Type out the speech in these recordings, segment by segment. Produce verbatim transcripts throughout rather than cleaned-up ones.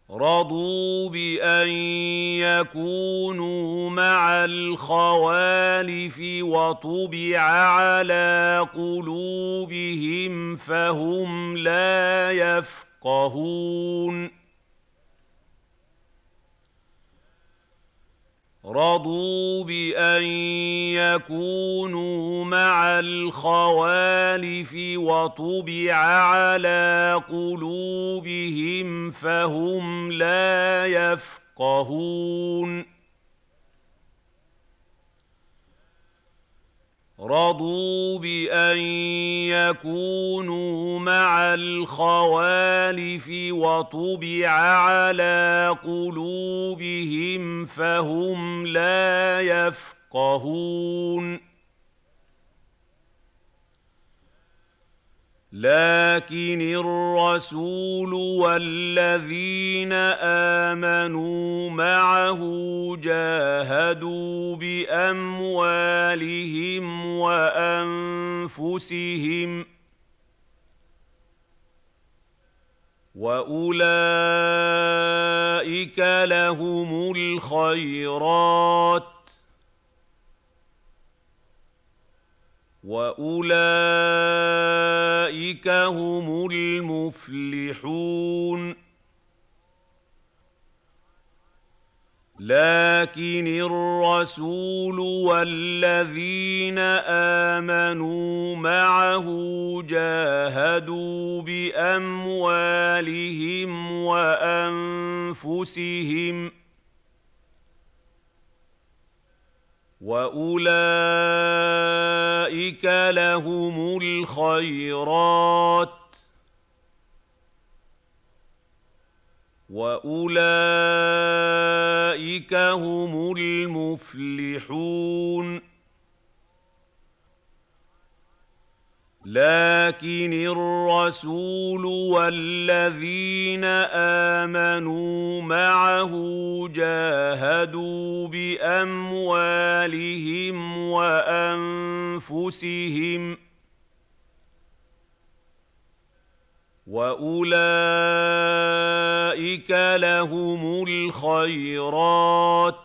رضوا بأن يكونوا مع الخوالف وطبع على قلوبهم فهم لا يفقهون رضوا بأن يكونوا مع الخوالف وطبع على قلوبهم فهم لا يفقهون رضوا بأن يكونوا مع الخوالف وطبع على قلوبهم فهم لا يفقهون لكن الرسول والذين آمنوا معه جاهدوا بأموالهم وأنفسهم وأولئك لهم الخيرات وأولئك هم المفلحون لكن الرسول والذين آمنوا معه جاهدوا بأموالهم وأنفسهم وأولئك لهم الخيرات وأولئك هم المفلحون لكن الرسول والذين آمنوا معه جاهدوا بأموالهم وأنفسهم وأولئك لهم الخيرات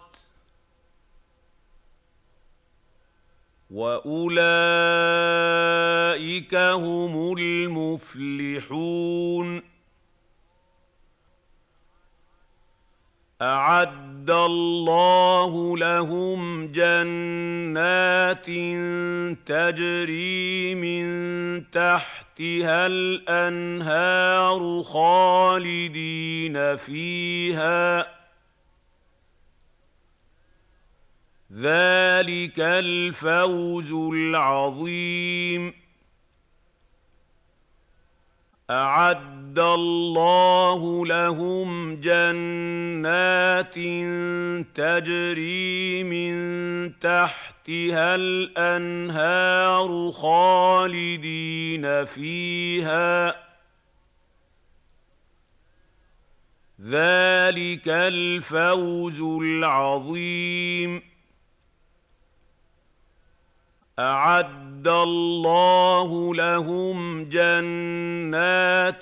وأولئك هم المفلحون أعد الله لهم جنات تجري من تحتها الأنهار خالدين فيها ذلك الفوز العظيم أعد الله لهم جنات تجري من تحتها الأنهار خالدين فيها ذلك الفوز العظيم أعد الله لهم جنات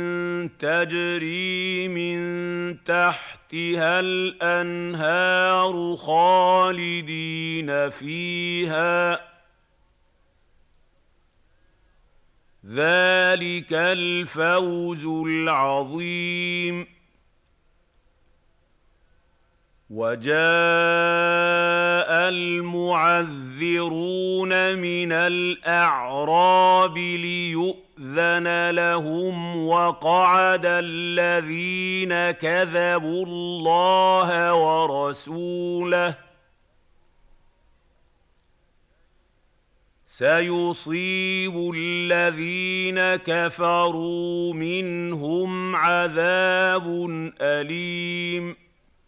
تجري من تحتها الأنهار خالدين فيها ذلك الفوز العظيم وجاء المعذرون من الأعراب ليؤذن لهم وقعد الذين كذبوا الله ورسوله سيصيب الذين كفروا منهم عذاب أليم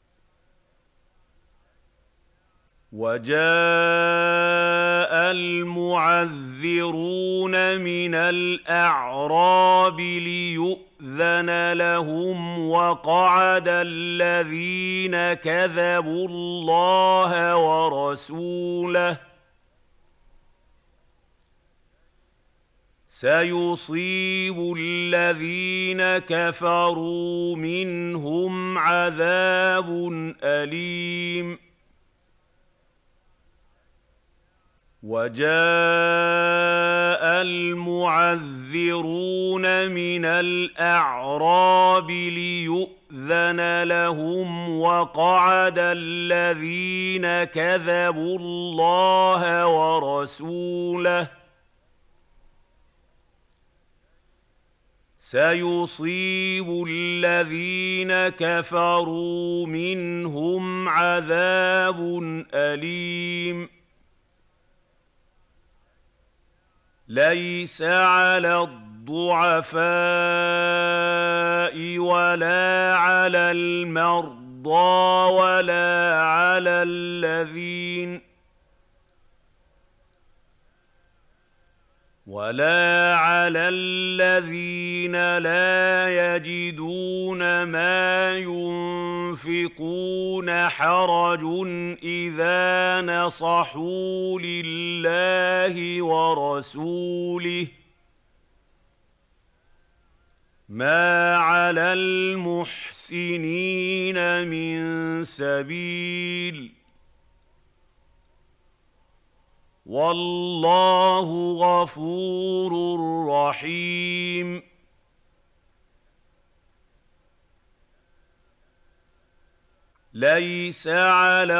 وجاء المعذرون من الأعراب ليؤذن لهم وقعد الذين كذبوا الله ورسوله سيصيب الذين كفروا منهم عذاب أليم وجاء المعذرون من الأعراب ليؤذن لهم وقعد الذين كذبوا الله ورسوله سيصيب الذين كفروا منهم عذاب أليم ليس على الضعفاء ولا على المرضى ولا على الذين ولا على الذين لا يجدون ما ينفقون حرج إذا نصحوا لله ورسوله ما على المحسنين من سبيل والله غفور رحيم ليس على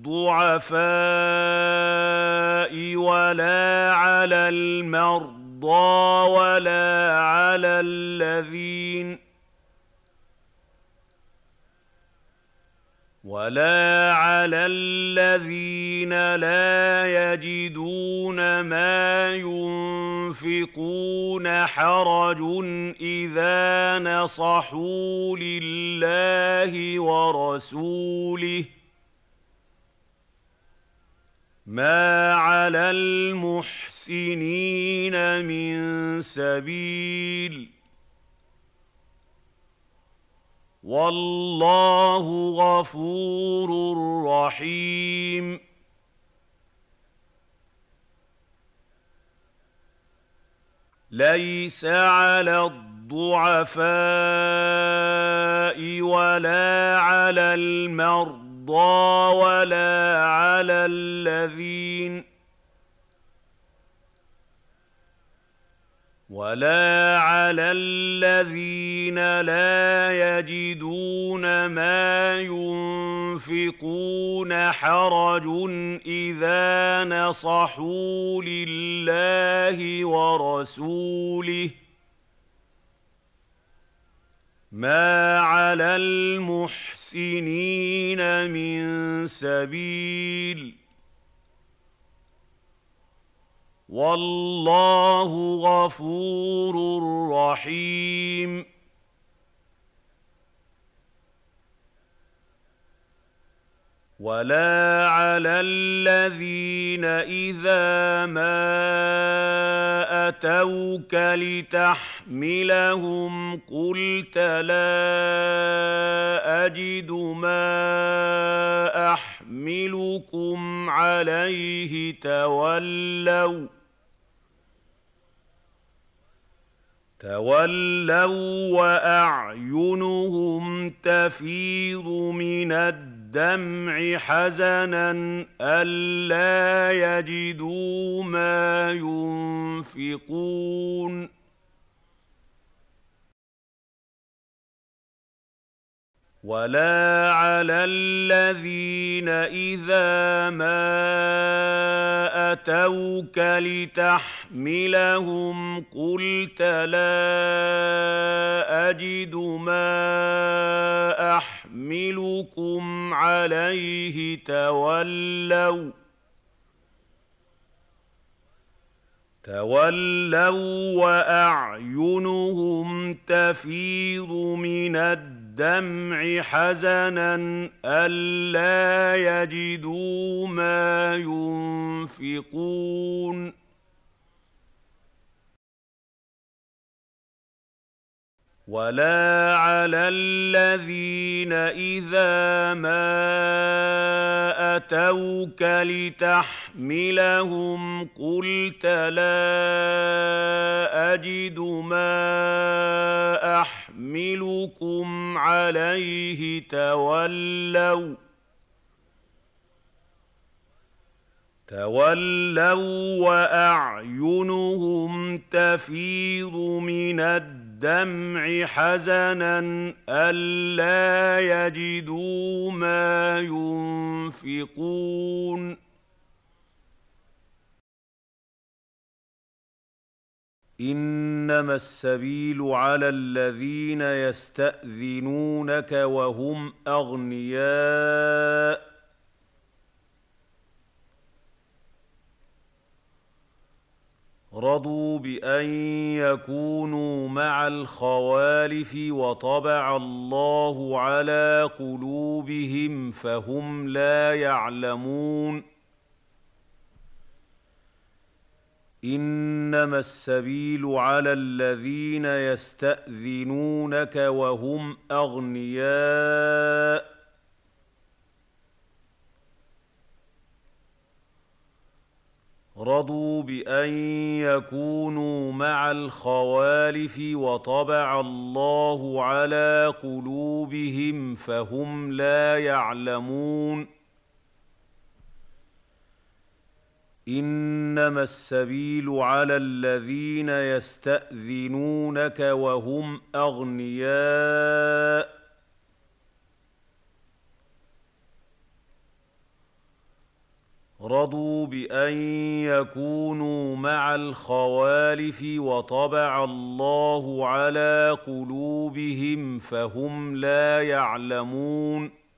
الضعفاء ولا على المرضى ولا على الذين ولا على الذين لا يجدون ما ينفقون حرج إذا نصحوا لله ورسوله ما على المحسنين من سبيل والله غفور رحيم ليس على الضعفاء ولا على المرضى ولا على الذين ولا على الذين لا يجدون ما ينفقون حرج إذا نصحوا لله ورسوله ما على المحسنين من سبيل والله غفور رحيم ولا على الذين إذا ما أتوك لتحملهم قلت لا أجد ما أحملكم عليه تولوا تولوا وأعينهم تفيض من الدمع حزنا ألا يجدوا ما ينفقون ولا على الذين إذا ما أتوك لتحملهم قلت لا أجد ما أحملكم عليه تولوا تولوا وأعينهم تفيض من الدمع حزنا ألا يجدوا ما ينفقون ولا على الذين إذا ما أتوك لتحملهم قلت لا أجد ما أحملكم عليه تولوا تولوا وأعينهم تفيض من الدمع حزنا ألا يجدوا ما ينفقون إنما السبيل على الذين يستأذنونك وهم أغنياء رضوا بأن يكونوا مع الخوالف وطبع الله على قلوبهم فهم لا يعلمون إنما السبيل على الذين يستأذنونك وهم أغنياء رضوا بأن يكونوا مع الخوالف وطبع الله على قلوبهم فهم لا يعلمون إنما السبيل على الذين يستأذنونك وهم أغنياء رضوا بأن يكونوا مع الخوالف وطبع الله على قلوبهم فهم لا يعلمون